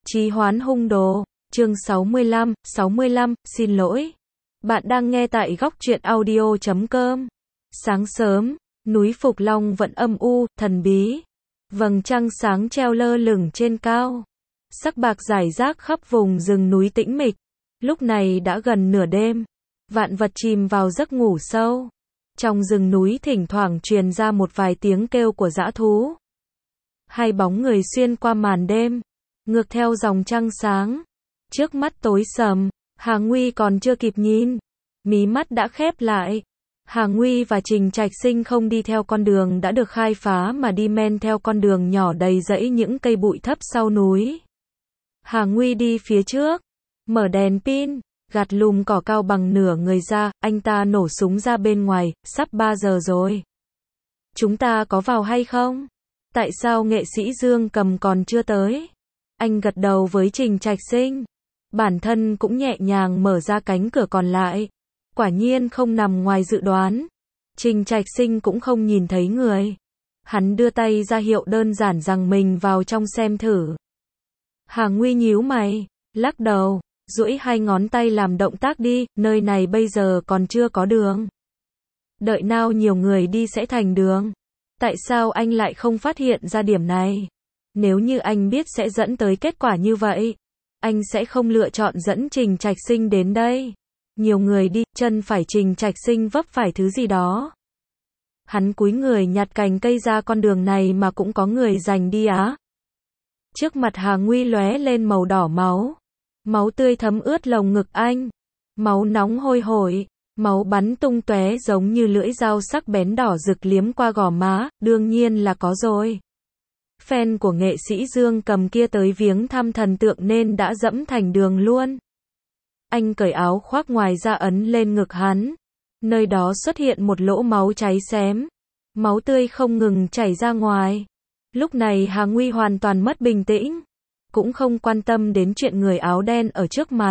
Trì hoãn hung đồ, chương 65, xin lỗi. Bạn đang nghe tại góc truyện audio.com. Sáng sớm, núi Phục Long vẫn âm u, thần bí. Vầng trăng sáng treo lơ lửng trên cao. Sắc bạc rải rác khắp vùng rừng núi tĩnh mịch. Lúc này đã gần nửa đêm. Vạn vật chìm vào giấc ngủ sâu. Trong rừng núi thỉnh thoảng truyền ra một vài tiếng kêu của dã thú. Hai bóng người xuyên qua màn đêm, ngược theo dòng trăng sáng. Trước mắt tối sầm, Hà Nguy còn chưa kịp nhìn, mí mắt đã khép lại. Hà Nguy và Trình Trạch Sinh không đi theo con đường đã được khai phá mà đi men theo con đường nhỏ đầy rẫy những cây bụi thấp sau núi. Hà Nguy đi phía trước, mở đèn pin, gạt lùm cỏ cao bằng nửa người ra, anh ta nổ súng ra bên ngoài, sắp 3 giờ rồi. Chúng ta có vào hay không? Tại sao nghệ sĩ Dương Cầm còn chưa tới? Anh gật đầu với Trình Trạch Sinh. Bản thân cũng nhẹ nhàng mở ra cánh cửa còn lại. Quả nhiên không nằm ngoài dự đoán. Trình Trạch Sinh cũng không nhìn thấy người. Hắn đưa tay ra hiệu đơn giản rằng mình vào trong xem thử. Hà Nguy nhíu mày, lắc đầu, duỗi hai ngón tay làm động tác đi, nơi này bây giờ còn chưa có đường. Đợi nào nhiều người đi sẽ thành đường. Tại sao anh lại không phát hiện ra điểm này? Nếu như anh biết sẽ dẫn tới kết quả như vậy, anh sẽ không lựa chọn dẫn Trình Trạch Sinh đến đây. Nhiều người đi, chân phải Trình Trạch Sinh vấp phải thứ gì đó. Hắn cúi người nhặt cành cây ra, con đường này mà cũng có người giành đi á. Trước mặt Hà Nguy lóe lên màu đỏ máu. Máu tươi thấm ướt lồng ngực anh. Máu nóng hôi hổi. Máu bắn tung tóe giống như lưỡi dao sắc bén đỏ rực liếm qua gò má, đương nhiên là có rồi. Fan của nghệ sĩ Dương Cầm kia tới viếng thăm thần tượng nên đã dẫm thành đường luôn. Anh cởi áo khoác ngoài ra ấn lên ngực hắn. Nơi đó xuất hiện một lỗ máu cháy xém. Máu tươi không ngừng chảy ra ngoài. Lúc này Hà Nguy hoàn toàn mất bình tĩnh. Cũng không quan tâm đến chuyện người áo đen ở trước mặt.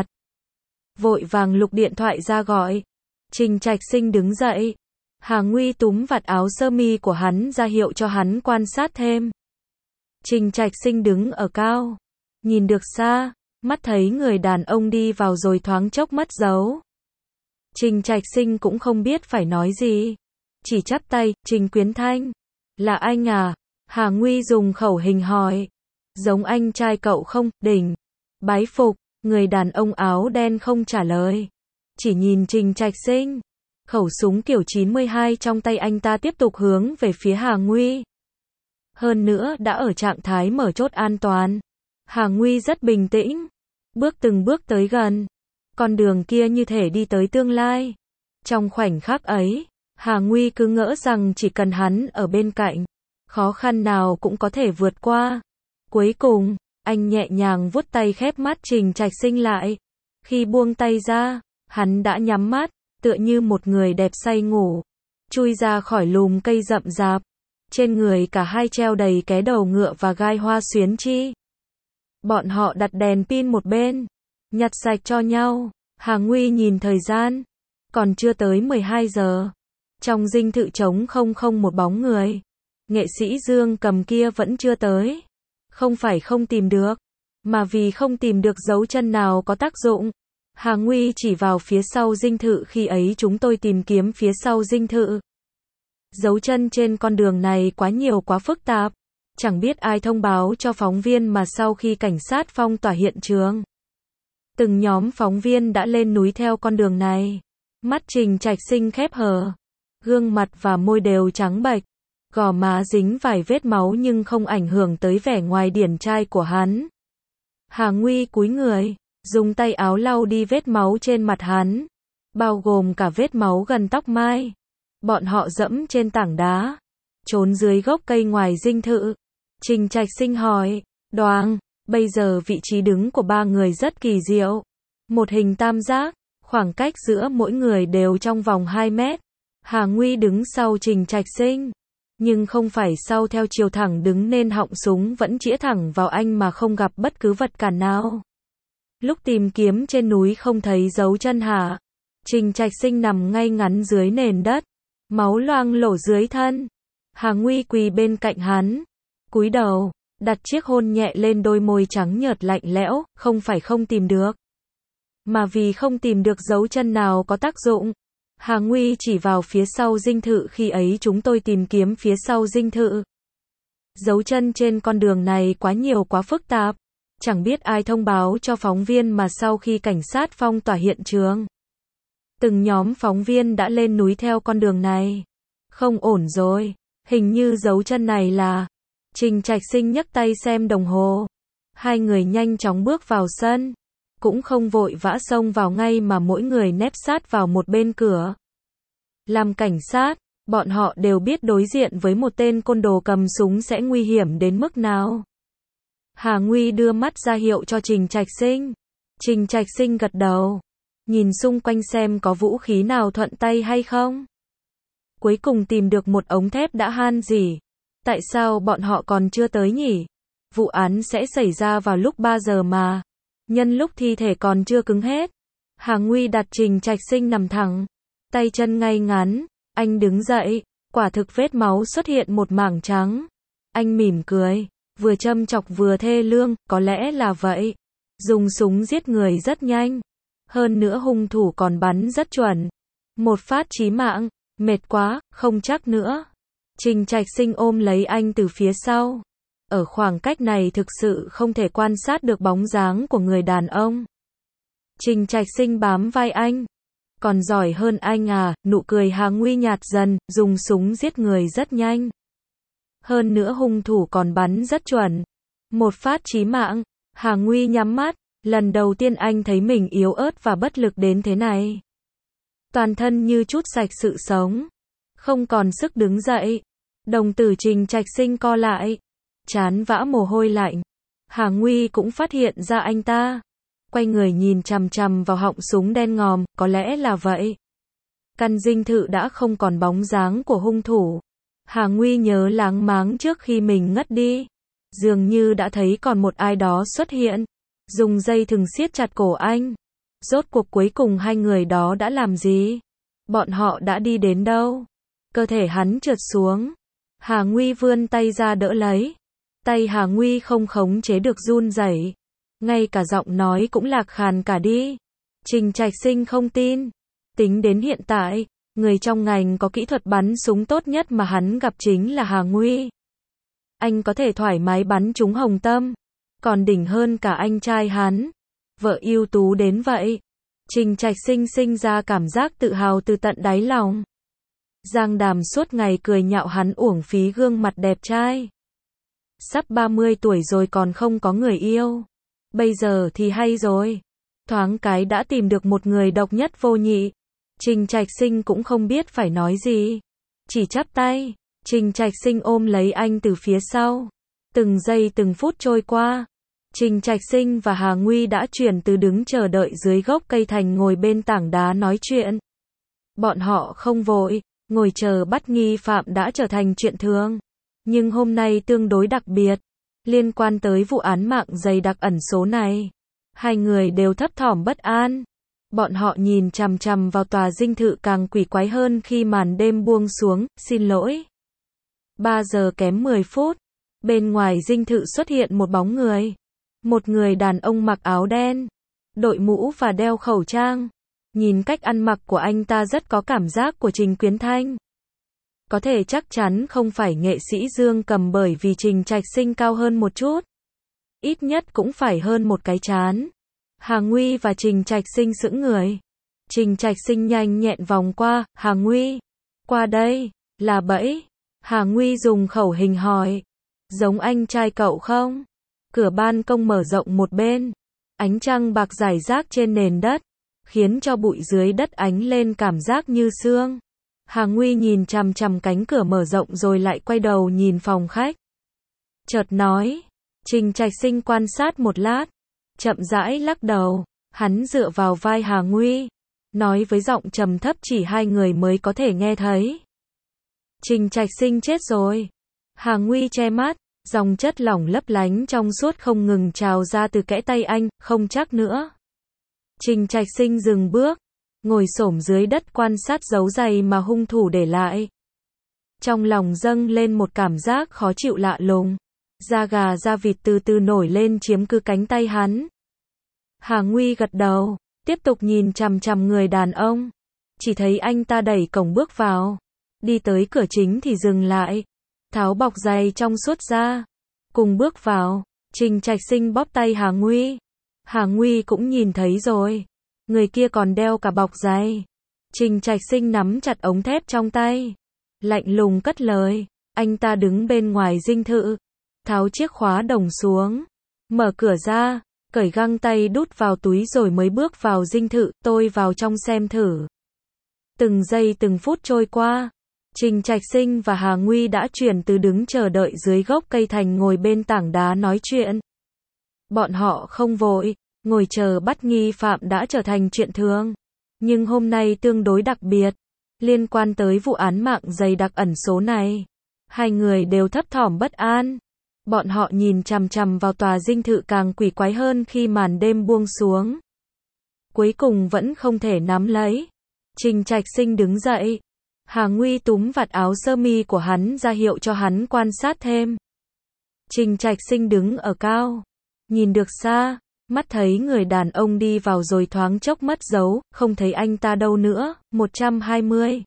Vội vàng lục điện thoại ra gọi. Trình Trạch Sinh đứng dậy. Hà Nguy túm vạt áo sơ mi của hắn ra hiệu cho hắn quan sát thêm. Trình Trạch Sinh đứng ở cao, nhìn được xa, mắt thấy người đàn ông đi vào rồi thoáng chốc mất dấu. Trình Trạch Sinh cũng không biết phải nói gì, chỉ chắp tay, Trình Quyến Thanh. Là anh à? Hà Nguy dùng khẩu hình hỏi. Giống anh trai cậu không? Đỉnh. Bái phục. Người đàn ông áo đen không trả lời. Chỉ nhìn Trình Trạch Sinh. Khẩu súng kiểu 92 trong tay anh ta tiếp tục hướng về phía Hà Nguy. Hơn nữa đã ở trạng thái mở chốt an toàn. Hà Nguy rất bình tĩnh. Từng bước tới gần. Con đường kia như thể đi tới tương lai. Trong khoảnh khắc ấy, Hà Nguy cứ ngỡ rằng chỉ cần hắn ở bên cạnh, khó khăn nào cũng có thể vượt qua. Cuối cùng, anh nhẹ nhàng vuốt tay khép mắt Trình Trạch Sinh lại. Khi buông tay ra, hắn đã nhắm mắt, tựa như một người đẹp say ngủ, chui ra khỏi lùm cây rậm rạp. Trên người cả hai treo đầy ké đầu ngựa và gai hoa xuyến chi. Bọn họ đặt đèn pin một bên, nhặt sạch cho nhau. Hà Nguy nhìn thời gian, còn chưa tới 12 giờ. Trong dinh thự trống không một bóng người. Nghệ sĩ Dương Cầm kia vẫn chưa tới. Không phải không tìm được, mà vì không tìm được dấu chân nào có tác dụng. Hà Nguy chỉ vào phía sau dinh thự, khi ấy chúng tôi tìm kiếm phía sau dinh thự. Dấu chân trên con đường này quá nhiều, quá phức tạp. Chẳng biết ai thông báo cho phóng viên mà sau khi cảnh sát phong tỏa hiện trường, từng nhóm phóng viên đã lên núi theo con đường này. Mắt Trình Trạch Sinh khép hờ. Gương mặt và môi đều trắng bệch. Gò má dính vài vết máu nhưng không ảnh hưởng tới vẻ ngoài điển trai của hắn. Hà Nguy cúi người, dùng tay áo lau đi vết máu trên mặt hắn, bao gồm cả vết máu gần tóc mai. Bọn họ dẫm trên tảng đá, trốn dưới gốc cây ngoài dinh thự. Trình Trạch Sinh hỏi, đoàng, bây giờ vị trí đứng của ba người rất kỳ diệu. Một hình tam giác, khoảng cách giữa mỗi người đều trong vòng 2 mét. Hà Nguy đứng sau Trình Trạch Sinh, nhưng không phải sau theo chiều thẳng đứng nên họng súng vẫn chĩa thẳng vào anh mà không gặp bất cứ vật cản nào. Lúc tìm kiếm trên núi không thấy dấu chân hả? Trình Trạch Sinh nằm ngay ngắn dưới nền đất, máu loang lổ dưới thân. Hà Nguy quỳ bên cạnh hắn, cúi đầu, đặt chiếc hôn nhẹ lên đôi môi trắng nhợt lạnh lẽo, không phải không tìm được, mà vì không tìm được dấu chân nào có tác dụng. Hà Nguy chỉ vào phía sau dinh thự, khi ấy chúng tôi tìm kiếm phía sau dinh thự. Dấu chân trên con đường này quá nhiều, quá phức tạp. Chẳng biết ai thông báo cho phóng viên mà sau khi cảnh sát phong tỏa hiện trường, từng nhóm phóng viên đã lên núi theo con đường này. Không ổn rồi, hình như dấu chân này là... Trình Trạch Sinh nhấc tay xem đồng hồ. Hai người nhanh chóng bước vào sân. Cũng không vội vã xông vào ngay mà mỗi người nép sát vào một bên cửa. Làm cảnh sát, bọn họ đều biết đối diện với một tên côn đồ cầm súng sẽ nguy hiểm đến mức nào. Hà Nguy đưa mắt ra hiệu cho Trình Trạch Sinh. Trình Trạch Sinh gật đầu, nhìn xung quanh xem có vũ khí nào thuận tay hay không. Cuối cùng tìm được một ống thép đã han rỉ. Tại sao bọn họ còn chưa tới nhỉ? Vụ án sẽ xảy ra vào lúc 3 giờ mà. Nhân lúc thi thể còn chưa cứng hết. Hà Nguy đặt Trình Trạch Sinh nằm thẳng, tay chân ngay ngắn. Anh đứng dậy, quả thực vết máu xuất hiện một mảng trắng. Anh mỉm cười, vừa châm chọc vừa thê lương, có lẽ là vậy. Dùng súng giết người rất nhanh. Hơn nữa hung thủ còn bắn rất chuẩn. Một phát chí mạng, mệt quá, không chắc nữa. Trình Trạch Sinh ôm lấy anh từ phía sau. Ở khoảng cách này thực sự không thể quan sát được bóng dáng của người đàn ông. Trình Trạch Sinh bám vai anh. Còn giỏi hơn anh à, nụ cười Hà Nguy nhạt dần, dùng súng giết người rất nhanh. Hơn nữa hung thủ còn bắn rất chuẩn. Một phát chí mạng. Hà Nguy nhắm mắt, lần đầu tiên anh thấy mình yếu ớt và bất lực đến thế này. Toàn thân như trút sạch sự sống. Không còn sức đứng dậy. Đồng tử Trình Trạch Sinh co lại. Trán vã mồ hôi lạnh. Hà Nguy cũng phát hiện ra anh ta. Quay người nhìn chằm chằm vào họng súng đen ngòm, có lẽ là vậy. Căn dinh thự đã không còn bóng dáng của hung thủ. Hà Nguy nhớ láng máng trước khi mình ngất đi. Dường như đã thấy còn một ai đó xuất hiện. Dùng dây thừng siết chặt cổ anh. Rốt cuộc cuối cùng hai người đó đã làm gì? Bọn họ đã đi đến đâu? Cơ thể hắn trượt xuống. Hà Nguy vươn tay ra đỡ lấy. Tay Hà Nguy không khống chế được run rẩy. Ngay cả giọng nói cũng lạc khàn cả đi. Trình Trạch Sinh không tin. Tính đến hiện tại, người trong ngành có kỹ thuật bắn súng tốt nhất mà hắn gặp chính là Hà Nguy. Anh có thể thoải mái bắn trúng hồng tâm. Còn đỉnh hơn cả anh trai hắn. Vợ ưu tú đến vậy. Trình Trạch Sinh sinh ra cảm giác tự hào từ tận đáy lòng. Giang Đàm suốt ngày cười nhạo hắn uổng phí gương mặt đẹp trai. Sắp 30 tuổi rồi còn không có người yêu. Bây giờ thì hay rồi. Thoáng cái đã tìm được một người độc nhất vô nhị. Trình Trạch Sinh cũng không biết phải nói gì. Chỉ chắp tay. Trình Trạch Sinh ôm lấy anh từ phía sau. Từng giây từng phút trôi qua. Trình Trạch Sinh và Hà Nguy đã chuyển từ đứng chờ đợi dưới gốc cây thành ngồi bên tảng đá nói chuyện. Bọn họ không vội. Ngồi chờ bắt nghi phạm đã trở thành chuyện thường. Nhưng hôm nay tương đối đặc biệt. Liên quan tới vụ án mạng dày đặc ẩn số này. Hai người đều thấp thỏm bất an. Bọn họ nhìn chằm chằm vào tòa dinh thự càng quỷ quái hơn khi màn đêm buông xuống. Xin lỗi. 3 giờ kém 10 phút. Bên ngoài dinh thự xuất hiện một bóng người. Một người đàn ông mặc áo đen. Đội mũ và đeo khẩu trang. Nhìn cách ăn mặc của anh ta rất có cảm giác của Trình Quyến Thanh. Có thể chắc chắn không phải nghệ sĩ Dương Cầm bởi vì Trình Trạch Sinh cao hơn một chút. Ít nhất cũng phải hơn một cái trán. Hà Nguy và Trình Trạch Sinh sững người. Trình Trạch Sinh nhanh nhẹn vòng qua. Hà Nguy. Qua đây. Là bẫy. Hà Nguy dùng khẩu hình hỏi. Giống anh trai cậu không? Cửa ban công mở rộng một bên. Ánh trăng bạc rải rác trên nền đất. Khiến cho bụi dưới đất ánh lên cảm giác như sương. Hà Nguy nhìn chằm chằm cánh cửa mở rộng rồi lại quay đầu nhìn phòng khách. Chợt nói. Trình Trạch Sinh quan sát một lát. Chậm rãi lắc đầu. Hắn dựa vào vai Hà Nguy. Nói với giọng trầm thấp chỉ hai người mới có thể nghe thấy. Trình Trạch Sinh chết rồi. Hà Nguy che mắt. Dòng chất lỏng lấp lánh trong suốt không ngừng trào ra từ kẽ tay anh. Không chắc nữa. Trình Trạch Sinh dừng bước. Ngồi xổm dưới đất quan sát dấu giày mà hung thủ để lại. Trong lòng dâng lên một cảm giác khó chịu lạ lùng. Da gà da vịt từ từ nổi lên chiếm cứ cánh tay hắn. Hà Nguy gật đầu, tiếp tục nhìn chằm chằm người đàn ông. Chỉ thấy anh ta đẩy cổng bước vào. Đi tới cửa chính thì dừng lại. Tháo bọc giày trong suốt ra. Cùng bước vào. Trình Trạch Sinh bóp tay Hà Nguy. Hà Nguy cũng nhìn thấy rồi. Người kia còn đeo cả bọc giày. Trình Trạch Sinh nắm chặt ống thép trong tay. Lạnh lùng cất lời. Anh ta đứng bên ngoài dinh thự. Tháo chiếc khóa đồng xuống. Mở cửa ra. Cởi găng tay đút vào túi rồi mới bước vào dinh thự. Tôi vào trong xem thử. Từng giây từng phút trôi qua. Trình Trạch Sinh và Hà Nguy đã chuyển từ đứng chờ đợi dưới gốc cây thành ngồi bên tảng đá nói chuyện. Bọn họ không vội. Ngồi chờ bắt nghi phạm đã trở thành chuyện thường. Nhưng hôm nay tương đối đặc biệt. Liên quan tới vụ án mạng dày đặc ẩn số này. Hai người đều thấp thỏm bất an. Bọn họ nhìn chằm chằm vào tòa dinh thự càng quỷ quái hơn khi màn đêm buông xuống. Cuối cùng vẫn không thể nắm lấy. Trình Trạch Sinh đứng dậy. Hà Nguy túm vạt áo sơ mi của hắn ra hiệu cho hắn quan sát thêm. Trình Trạch Sinh đứng ở cao. Nhìn được xa. Mắt thấy người đàn ông đi vào rồi thoáng chốc mất dấu. Không thấy anh ta đâu nữa. 120.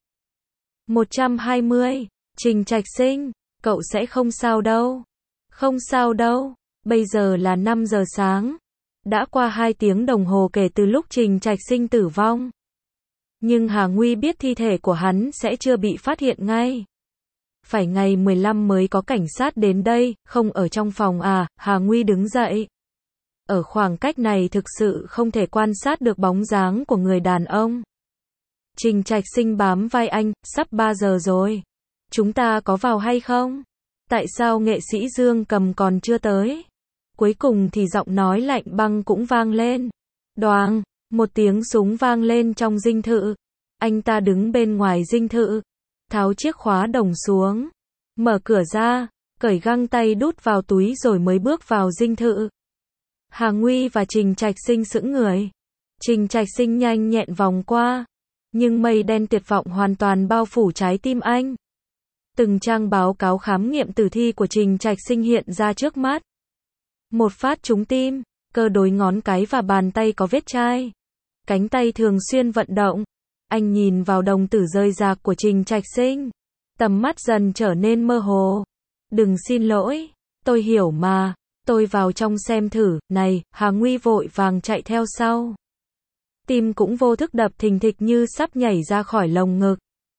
120. Trình Trạch Sinh. Cậu sẽ không sao đâu. Không sao đâu. Bây giờ là 5 giờ sáng. Đã qua 2 tiếng đồng hồ kể từ lúc Trình Trạch Sinh tử vong. Nhưng Hà Nguy biết thi thể của hắn sẽ chưa bị phát hiện ngay. Phải ngày 15 mới có cảnh sát đến đây, không ở trong phòng à? Hà Nguy đứng dậy. Ở khoảng cách này thực sự không thể quan sát được bóng dáng của người đàn ông. Trình Trạch Sinh bám vai anh, sắp 3 giờ rồi. Chúng ta có vào hay không? Tại sao nghệ sĩ Dương Cầm còn chưa tới? Cuối cùng thì giọng nói lạnh băng cũng vang lên. Đoàng, một tiếng súng vang lên trong dinh thự. Anh ta đứng bên ngoài dinh thự. Tháo chiếc khóa đồng xuống. Mở cửa ra. Cởi găng tay đút vào túi rồi mới bước vào dinh thự. Hà Nguy và Trình Trạch Sinh sững người. Trình Trạch Sinh nhanh nhẹn vòng qua. Nhưng mây đen tuyệt vọng hoàn toàn bao phủ trái tim anh. Từng trang báo cáo khám nghiệm tử thi của Trình Trạch Sinh hiện ra trước mắt. Một phát trúng tim, cơ đối ngón cái và bàn tay có vết chai. Cánh tay thường xuyên vận động. Anh nhìn vào đồng tử rơi rạc của Trình Trạch Sinh. Tầm mắt dần trở nên mơ hồ. Đừng xin lỗi, tôi hiểu mà. Tôi vào trong xem thử. Này, Hà Nguy vội vàng chạy theo sau. Tim cũng vô thức đập thình thịch như sắp nhảy ra khỏi lồng ngực.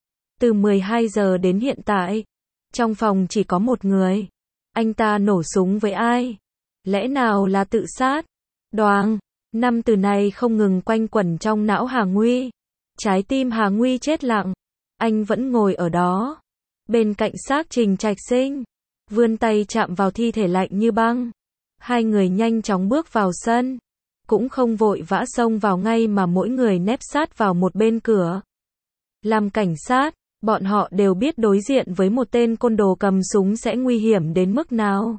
Từ 12 giờ đến hiện tại, trong phòng chỉ có một người. Anh ta nổ súng với ai? Lẽ nào là tự sát? Đoàng, 5 từ này không ngừng quanh quẩn trong não Hà Nguy. Trái tim Hà Nguy chết lặng. Anh vẫn ngồi ở đó, bên cạnh xác Trình Trạch Sinh, vươn tay chạm vào thi thể lạnh như băng. Hai người nhanh chóng bước vào sân, cũng không vội vã xông vào ngay mà mỗi người nép sát vào một bên cửa. Làm cảnh sát, bọn họ đều biết đối diện với một tên côn đồ cầm súng sẽ nguy hiểm đến mức nào.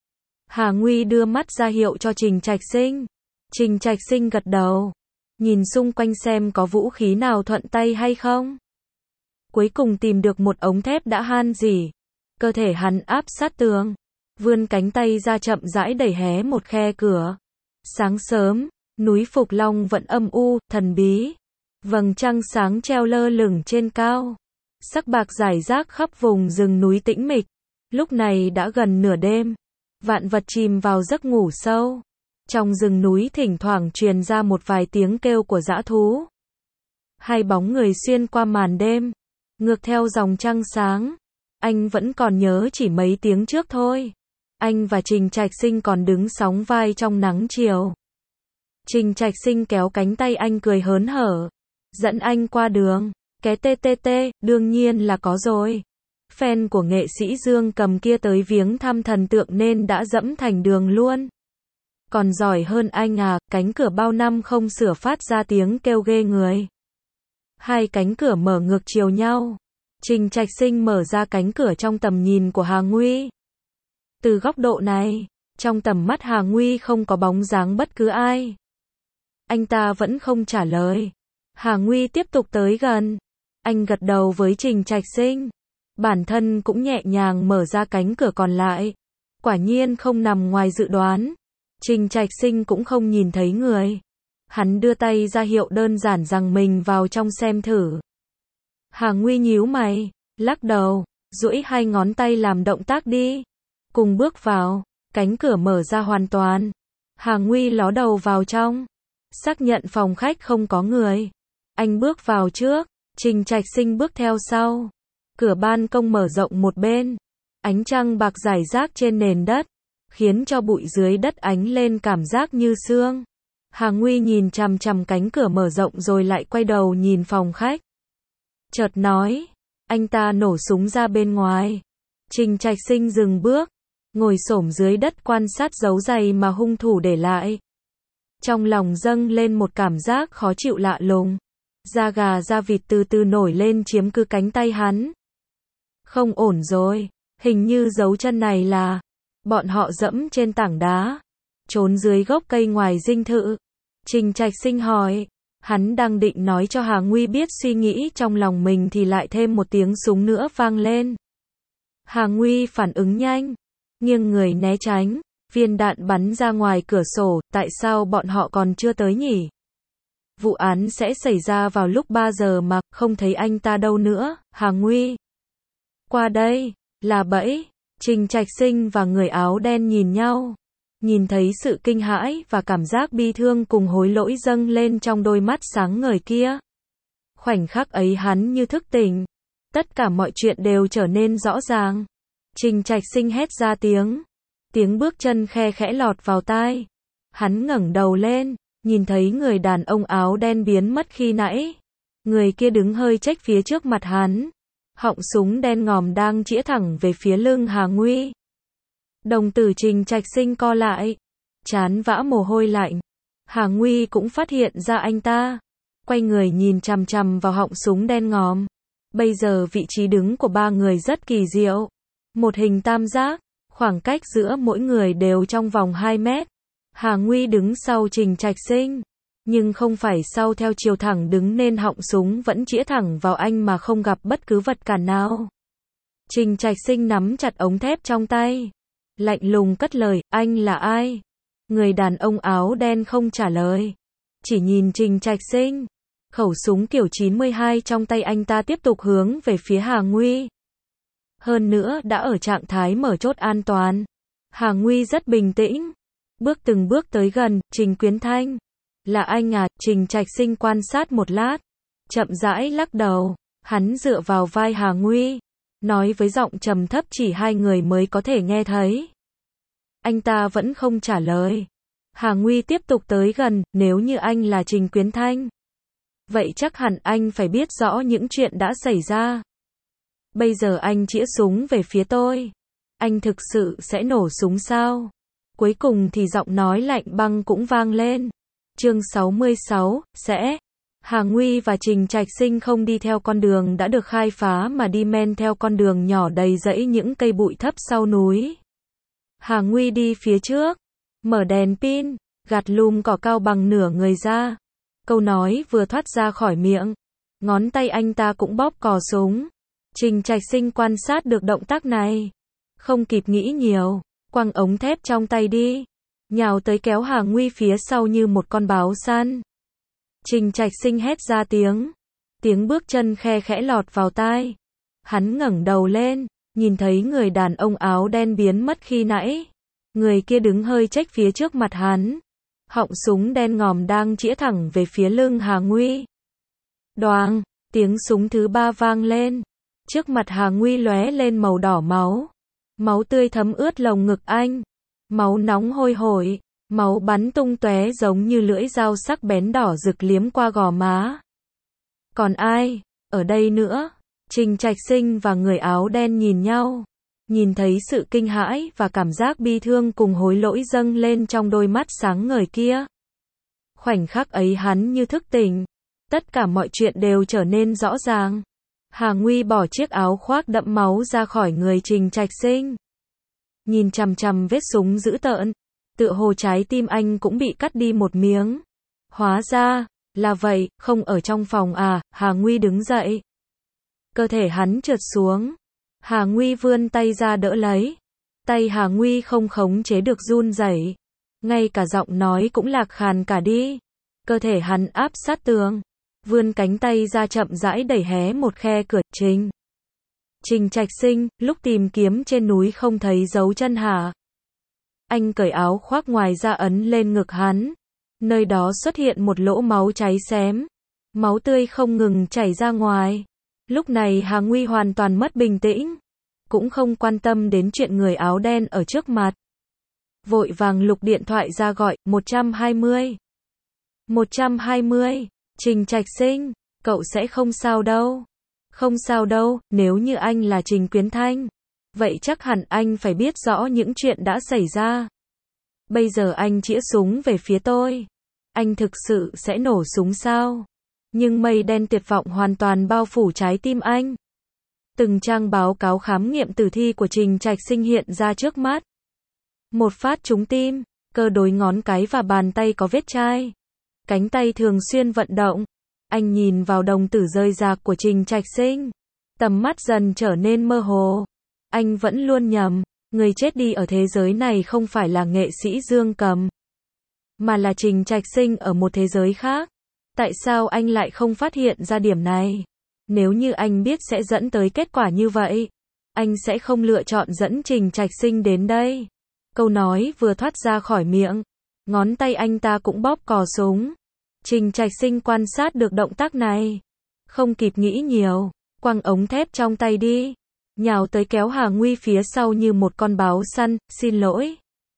Hà Nguy đưa mắt ra hiệu cho Trình Trạch Sinh. Trình Trạch Sinh gật đầu, nhìn xung quanh xem có vũ khí nào thuận tay hay không. Cuối cùng tìm được một ống thép đã han rỉ. Cơ thể hắn áp sát tường, vươn cánh tay ra chậm rãi đẩy hé một khe cửa. Sáng sớm, núi Phục Long vẫn âm u, thần bí. Vầng trăng sáng treo lơ lửng trên cao. Sắc bạc rải rác khắp vùng rừng núi tĩnh mịch. Lúc này đã gần nửa đêm. Vạn vật chìm vào giấc ngủ sâu. Trong rừng núi thỉnh thoảng truyền ra một vài tiếng kêu của dã thú. Hai bóng người xuyên qua màn đêm, ngược theo dòng trăng sáng. Anh vẫn còn nhớ chỉ mấy tiếng trước thôi. Anh và Trình Trạch Sinh còn đứng sóng vai trong nắng chiều. Trình Trạch Sinh kéo cánh tay anh cười hớn hở, dẫn anh qua đường. Cái TTT, đương nhiên là có rồi. Fan của nghệ sĩ Dương Cầm kia tới viếng thăm thần tượng nên đã dẫm thành đường luôn. Còn giỏi hơn anh à, cánh cửa bao năm không sửa phát ra tiếng kêu ghê người. Hai cánh cửa mở ngược chiều nhau. Trình Trạch Sinh mở ra cánh cửa trong tầm nhìn của Hà Nguy. Từ góc độ này, trong tầm mắt Hà Nguy không có bóng dáng bất cứ ai. Anh ta vẫn không trả lời. Hà Nguy tiếp tục tới gần. Anh gật đầu với Trình Trạch Sinh. Bản thân cũng nhẹ nhàng mở ra cánh cửa còn lại. Quả nhiên không nằm ngoài dự đoán. Trình Trạch Sinh cũng không nhìn thấy người. Hắn đưa tay ra hiệu đơn giản rằng mình vào trong xem thử. Hà Nguy nhíu mày, lắc đầu, duỗi hai ngón tay làm động tác đi. Cùng bước vào, cánh cửa mở ra hoàn toàn. Hà Nguy ló đầu vào trong, xác nhận phòng khách không có người. Anh bước vào trước, Trình Trạch Sinh bước theo sau. Cửa ban công mở rộng một bên. Ánh trăng bạc rải rác trên nền đất, khiến cho bụi dưới đất ánh lên cảm giác như sương. Hà Nguy nhìn chằm chằm cánh cửa mở rộng rồi lại quay đầu nhìn phòng khách. Chợt nói, anh ta nổ súng ra bên ngoài. Trình Trạch Sinh dừng bước, ngồi xổm dưới đất quan sát dấu giày mà hung thủ để lại. Trong lòng dâng lên một cảm giác khó chịu lạ lùng. Da gà da vịt từ từ nổi lên chiếm cứ cánh tay hắn. Không ổn rồi, hình như dấu chân này là bọn họ dẫm trên tảng đá, trốn dưới gốc cây ngoài dinh thự. Trình Trạch Sinh hỏi, hắn đang định nói cho Hà Nguy biết suy nghĩ trong lòng mình thì lại thêm một tiếng súng nữa vang lên. Hà Nguy phản ứng nhanh, nghiêng người né tránh, viên đạn bắn ra ngoài cửa sổ, tại sao bọn họ còn chưa tới nhỉ? Vụ án sẽ xảy ra vào lúc 3 giờ mà, không thấy anh ta đâu nữa, Hà Nguy. Qua đây, là bẫy. Trình Trạch Sinh và người áo đen nhìn nhau. Nhìn thấy sự kinh hãi và cảm giác bi thương cùng hối lỗi dâng lên trong đôi mắt sáng ngời kia. Khoảnh khắc ấy hắn như thức tỉnh. Tất cả mọi chuyện đều trở nên rõ ràng. Trình Trạch Sinh hét ra tiếng. Tiếng bước chân khe khẽ lọt vào tai. Hắn ngẩng đầu lên, nhìn thấy người đàn ông áo đen biến mất khi nãy. Người kia đứng hơi chếch phía trước mặt hắn. Họng súng đen ngòm đang chĩa thẳng về phía lưng Hà Nguy. Đồng tử Trình Trạch Sinh co lại, trán vã mồ hôi lạnh. Hà Nguy cũng phát hiện ra anh ta, quay người nhìn chằm chằm vào họng súng đen ngòm. Bây giờ vị trí đứng của ba người rất kỳ diệu. Một hình tam giác, khoảng cách giữa mỗi người đều trong vòng 2 mét. Hà Nguy đứng sau Trình Trạch Sinh, nhưng không phải sau theo chiều thẳng đứng nên họng súng vẫn chĩa thẳng vào anh mà không gặp bất cứ vật cản nào. Trình Trạch Sinh nắm chặt ống thép trong tay, lạnh lùng cất lời, anh là ai? Người đàn ông áo đen không trả lời, chỉ nhìn Trình Trạch Sinh. Khẩu súng kiểu 92 trong tay anh ta tiếp tục hướng về phía Hà Nguy. Hơn nữa đã ở trạng thái mở chốt an toàn. Hà Nguy rất bình tĩnh, bước từng bước tới gần, Trình Quyến Thanh. Là anh à? Trình Trạch Sinh quan sát một lát, chậm rãi lắc đầu. Hắn dựa vào vai Hà Nguy, nói với giọng trầm thấp chỉ hai người mới có thể nghe thấy. Anh ta vẫn không trả lời. Hà Nguy tiếp tục tới gần, nếu như anh là Trình Quyến Thanh, vậy chắc hẳn anh phải biết rõ những chuyện đã xảy ra. Bây giờ anh chĩa súng về phía tôi. Anh thực sự sẽ nổ súng sao? Cuối cùng thì giọng nói lạnh băng cũng vang lên. Chương 66, sẽ. Hà Nguy và Trình Trạch Sinh không đi theo con đường đã được khai phá mà đi men theo con đường nhỏ đầy rẫy những cây bụi thấp sau núi. Hà Nguy đi phía trước, mở đèn pin, gạt lùm cỏ cao bằng nửa người ra. Câu nói vừa thoát ra khỏi miệng, ngón tay anh ta cũng bóp cò súng. Trình Trạch Sinh quan sát được động tác này, không kịp nghĩ nhiều, quăng ống thép trong tay đi, nhào tới kéo Hà Nguy phía sau như một con báo săn. Trình Trạch Sinh hét ra tiếng. Tiếng bước chân khe khẽ lọt vào tai. Hắn ngẩng đầu lên, nhìn thấy người đàn ông áo đen biến mất khi nãy. Người kia đứng hơi chếch phía trước mặt hắn. Họng súng đen ngòm đang chĩa thẳng về phía lưng Hà Nguy. Đoàng, tiếng súng thứ 3 vang lên. Trước mặt Hà Nguy lóe lên màu đỏ máu. Máu tươi thấm ướt lồng ngực anh. Máu nóng hôi hổi. Máu bắn tung tóe giống như lưỡi dao sắc bén đỏ rực liếm qua gò má. Còn ai ở đây nữa? Trình Trạch Sinh và người áo đen nhìn nhau, nhìn thấy sự kinh hãi và cảm giác bi thương cùng hối lỗi dâng lên trong đôi mắt sáng ngời kia. Khoảnh khắc ấy hắn như thức tỉnh, tất cả mọi chuyện đều trở nên rõ ràng. Hà Nguy bỏ chiếc áo khoác đẫm máu ra khỏi người Trình Trạch Sinh, nhìn chằm chằm vết súng dữ tợn, tựa hồ trái tim anh cũng bị cắt đi một miếng. Hóa ra là vậy, không ở trong phòng à? Hà Nguy đứng dậy, cơ thể hắn trượt xuống. Hà Nguy vươn tay ra đỡ lấy. Tay Hà Nguy không khống chế được run rẩy, ngay cả giọng nói cũng lạc khàn cả đi. Cơ thể hắn áp sát tường, vươn cánh tay ra chậm rãi đẩy hé một khe cửa. Trình Trạch Sinh, lúc tìm kiếm trên núi không thấy dấu chân hả? Anh cởi áo khoác ngoài ra ấn lên ngực hắn. Nơi đó xuất hiện một lỗ máu cháy xém. Máu tươi không ngừng chảy ra ngoài. Lúc này Hà Nguy hoàn toàn mất bình tĩnh. Cũng không quan tâm đến chuyện người áo đen ở trước mặt. Vội vàng lục điện thoại ra gọi, 120. 120, Trình Trạch Sinh, cậu sẽ không sao đâu. Không sao đâu, nếu như anh là Trình Quyến Thanh. Vậy chắc hẳn anh phải biết rõ những chuyện đã xảy ra. Bây giờ anh chĩa súng về phía tôi. Anh thực sự sẽ nổ súng sao? Nhưng mây đen tuyệt vọng hoàn toàn bao phủ trái tim anh. Từng trang báo cáo khám nghiệm tử thi của Trình Trạch Sinh hiện ra trước mắt. Một phát trúng tim, cơ đối ngón cái và bàn tay có vết chai. Cánh tay thường xuyên vận động. Anh nhìn vào đồng tử rơi rạc của Trình Trạch Sinh. Tầm mắt dần trở nên mơ hồ. Anh vẫn luôn nhầm. Người chết đi ở thế giới này không phải là nghệ sĩ Dương Cầm, mà là Trình Trạch Sinh ở một thế giới khác. Tại sao anh lại không phát hiện ra điểm này? Nếu như anh biết sẽ dẫn tới kết quả như vậy, anh sẽ không lựa chọn dẫn Trình Trạch Sinh đến đây. Câu nói vừa thoát ra khỏi miệng, ngón tay anh ta cũng bóp cò súng. Trình Trạch Sinh quan sát được động tác này, không kịp nghĩ nhiều, quăng ống thép trong tay đi, nhào tới kéo Hà Nguy phía sau như một con báo săn. Xin lỗi.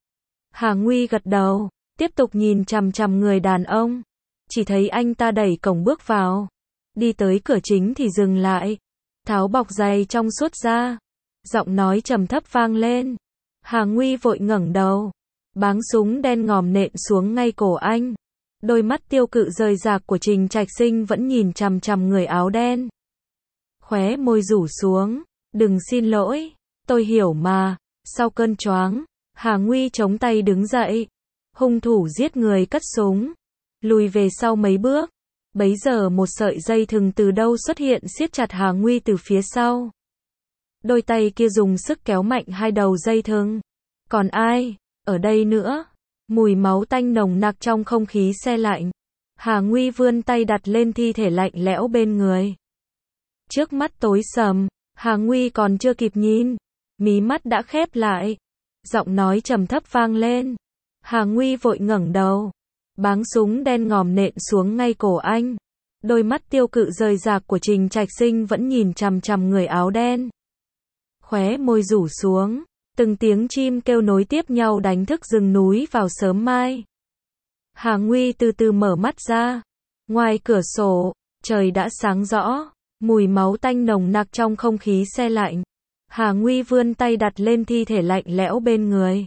Hà Nguy gật đầu, tiếp tục nhìn chằm chằm người đàn ông. Chỉ thấy anh ta đẩy cổng bước vào, đi tới cửa chính thì dừng lại, tháo bọc giày trong suốt ra, giọng nói trầm thấp vang lên. Hà Nguy vội ngẩng đầu, báng súng đen ngòm nện xuống ngay cổ anh. Đôi mắt tiêu cự rời rạc của Trình Trạch Sinh vẫn nhìn chằm chằm người áo đen. Khóe môi rủ xuống, đừng xin lỗi, tôi hiểu mà. Sau cơn choáng, Hà Nguy chống tay đứng dậy. Hung thủ giết người cất súng, lùi về sau mấy bước. Bấy giờ một sợi dây thừng từ đâu xuất hiện siết chặt Hà Nguy từ phía sau. Đôi tay kia dùng sức kéo mạnh hai đầu dây thừng. Còn ai ở đây nữa? Mùi máu tanh nồng nặc trong không khí se lạnh. Hà Nguy vươn tay đặt lên thi thể lạnh lẽo bên người. Trước mắt tối sầm, Hà Nguy còn chưa kịp nhìn, mí mắt đã khép lại. Giọng nói trầm thấp vang lên. Hà Nguy vội ngẩng đầu, báng súng đen ngòm nện xuống ngay cổ anh. Đôi mắt tiêu cự rời rạc của Trình Trạch Sinh vẫn nhìn chằm chằm người áo đen. Khóe môi rủ xuống, từng tiếng chim kêu nối tiếp nhau đánh thức rừng núi vào sớm mai. Hà Nguy từ từ mở mắt ra. Ngoài cửa sổ, trời đã sáng rõ, mùi máu tanh nồng nặc trong không khí se lạnh. Hà Nguy vươn tay đặt lên thi thể lạnh lẽo bên người.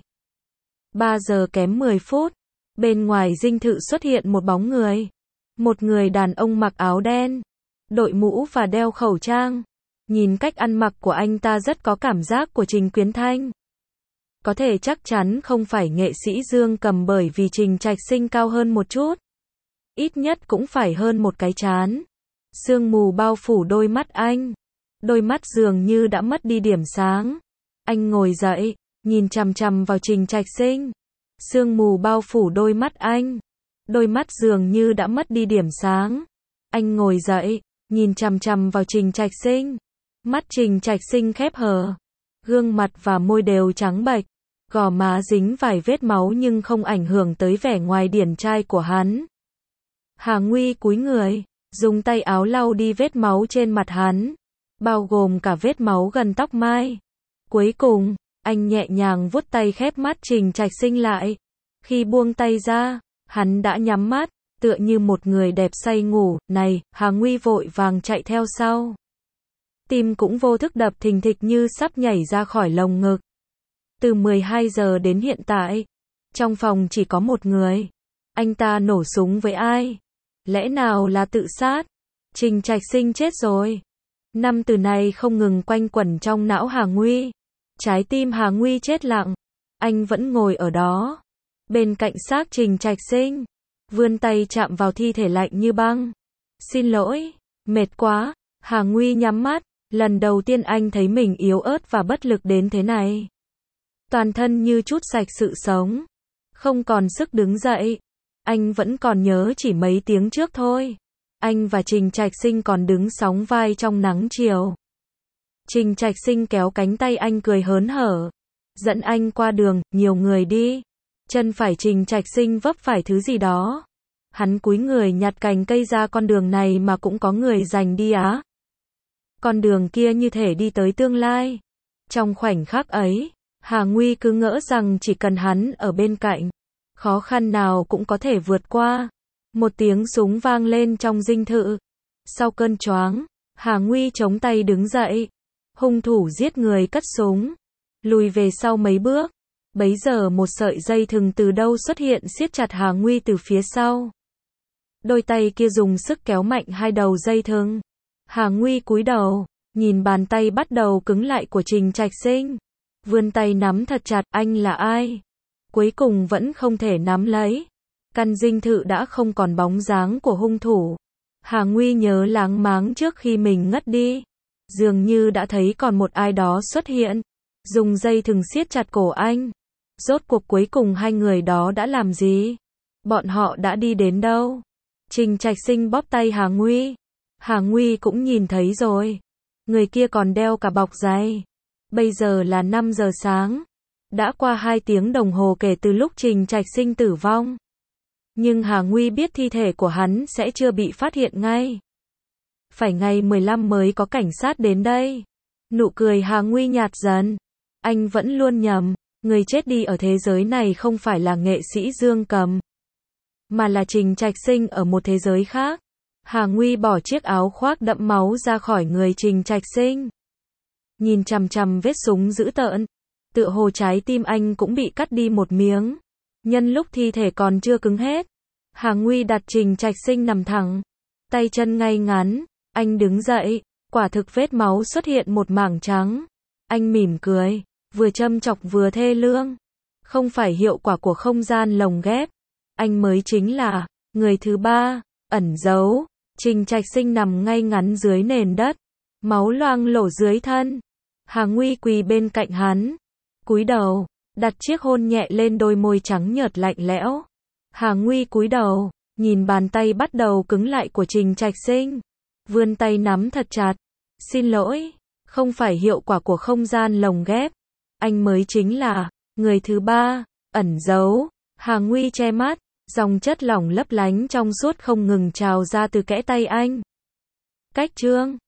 3 giờ kém 10 phút, bên ngoài dinh thự xuất hiện một bóng người. Một người đàn ông mặc áo đen, đội mũ và đeo khẩu trang. Nhìn cách ăn mặc của anh ta rất có cảm giác của Trình Quyến Thanh. Có thể chắc chắn không phải nghệ sĩ Dương Cầm bởi vì Trình Trạch Sinh cao hơn một chút. Ít nhất cũng phải hơn một cái trán. Sương mù bao phủ đôi mắt anh. Đôi mắt dường như đã mất đi điểm sáng. Anh ngồi dậy, nhìn chằm chằm vào Trình Trạch Sinh. Sương mù bao phủ đôi mắt anh. Đôi mắt dường như đã mất đi điểm sáng. Anh ngồi dậy, nhìn chằm chằm vào Trình Trạch Sinh. Mắt Trình Trạch Sinh khép hờ. Gương mặt và môi đều trắng bệch. Gò má dính vài vết máu nhưng không ảnh hưởng tới vẻ ngoài điển trai của hắn. Hà Nguy cúi người, dùng tay áo lau đi vết máu trên mặt hắn, bao gồm cả vết máu gần tóc mai. Cuối cùng, anh nhẹ nhàng vuốt tay khép mắt Trình Trạch Sinh lại. Khi buông tay ra, hắn đã nhắm mắt, tựa như một người đẹp say ngủ. Này, Hà Nguy vội vàng chạy theo sau. Tim cũng vô thức đập thình thịch như sắp nhảy ra khỏi lồng ngực. Từ 12 giờ đến hiện tại, trong phòng chỉ có một người. Anh ta nổ súng với ai? Lẽ nào là tự sát? Trình Trạch Sinh chết rồi. 5 từ này không ngừng quanh quẩn trong não Hà Nguy. Trái tim Hà Nguy chết lặng. Anh vẫn ngồi ở đó, bên cạnh xác Trình Trạch Sinh, vươn tay chạm vào thi thể lạnh như băng. Xin lỗi, mệt quá. Hà Nguy nhắm mắt. Lần đầu tiên anh thấy mình yếu ớt và bất lực đến thế này. toàn thân như trút sạch sự sống, không còn sức đứng dậy. Anh vẫn còn nhớ chỉ mấy tiếng trước thôi, anh và Trình Trạch Sinh còn đứng sóng vai trong nắng chiều. Trình Trạch Sinh kéo cánh tay anh cười hớn hở, dẫn anh qua đường, nhiều người đi. Chân phải Trình Trạch Sinh vấp phải thứ gì đó. Hắn cúi người nhặt cành cây ra, con đường này mà cũng có người giành đi á. Con đường kia như thể đi tới tương lai. Trong khoảnh khắc ấy, Hà Nguy cứ ngỡ rằng chỉ cần hắn ở bên cạnh, khó khăn nào cũng có thể vượt qua. Một tiếng súng vang lên trong dinh thự. Sau cơn choáng, Hà Nguy chống tay đứng dậy. Hung thủ giết người cất súng, lùi về sau mấy bước. Bấy giờ một sợi dây thừng từ đâu xuất hiện siết chặt Hà Nguy từ phía sau. Đôi tay kia dùng sức kéo mạnh hai đầu dây thừng. Hà Nguy cúi đầu, nhìn bàn tay bắt đầu cứng lại của Trình Trạch Sinh. Vươn tay nắm thật chặt, anh là ai? Cuối cùng vẫn không thể nắm lấy. Căn dinh thự đã không còn bóng dáng của hung thủ. Hà Nguy nhớ láng máng trước khi mình ngất đi. Dường như đã thấy còn một ai đó xuất hiện, dùng dây thừng siết chặt cổ anh. Rốt cuộc cuối cùng hai người đó đã làm gì? Bọn họ đã đi đến đâu? Trình Trạch Sinh bóp tay Hà Nguy. Hà Nguy cũng nhìn thấy rồi. Người kia còn đeo cả bọc giày. Bây giờ là 5 giờ sáng. Đã qua 2 tiếng đồng hồ kể từ lúc Trình Trạch Sinh tử vong. Nhưng Hà Nguy biết thi thể của hắn sẽ chưa bị phát hiện ngay. Phải ngày 15 mới có cảnh sát đến đây. Nụ cười Hà Nguy nhạt dần. Anh vẫn luôn nhầm. Người chết đi ở thế giới này không phải là nghệ sĩ Dương Cầm, mà là Trình Trạch Sinh ở một thế giới khác. Hà Nguy bỏ chiếc áo khoác đẫm máu ra khỏi người Trình Trạch Sinh. Nhìn chằm chằm vết súng dữ tợn. Tựa hồ trái tim anh cũng bị cắt đi một miếng. Nhân lúc thi thể còn chưa cứng hết, Hà Nguy đặt Trình Trạch Sinh nằm thẳng. Tay chân ngay ngắn. Anh đứng dậy. Quả thực vết máu xuất hiện một mảng trắng. Anh mỉm cười. Vừa châm chọc vừa thê lương. Không phải hiệu quả của không gian lồng ghép. Anh mới chính là người thứ ba, ẩn giấu. Trình Trạch Sinh nằm ngay ngắn dưới nền đất. Máu loang lổ dưới thân. Hà Nguy quỳ bên cạnh hắn. Cúi đầu, đặt chiếc hôn nhẹ lên đôi môi trắng nhợt lạnh lẽo. Hà Nguy cúi đầu, nhìn bàn tay bắt đầu cứng lại của Trình Trạch Sinh. Vươn tay nắm thật chặt. Xin lỗi, không phải hiệu quả của không gian lồng ghép. Anh mới chính là người thứ ba, ẩn giấu. Hà Nguy che mắt, dòng chất lỏng lấp lánh trong suốt không ngừng trào ra từ kẽ tay anh. Cách chương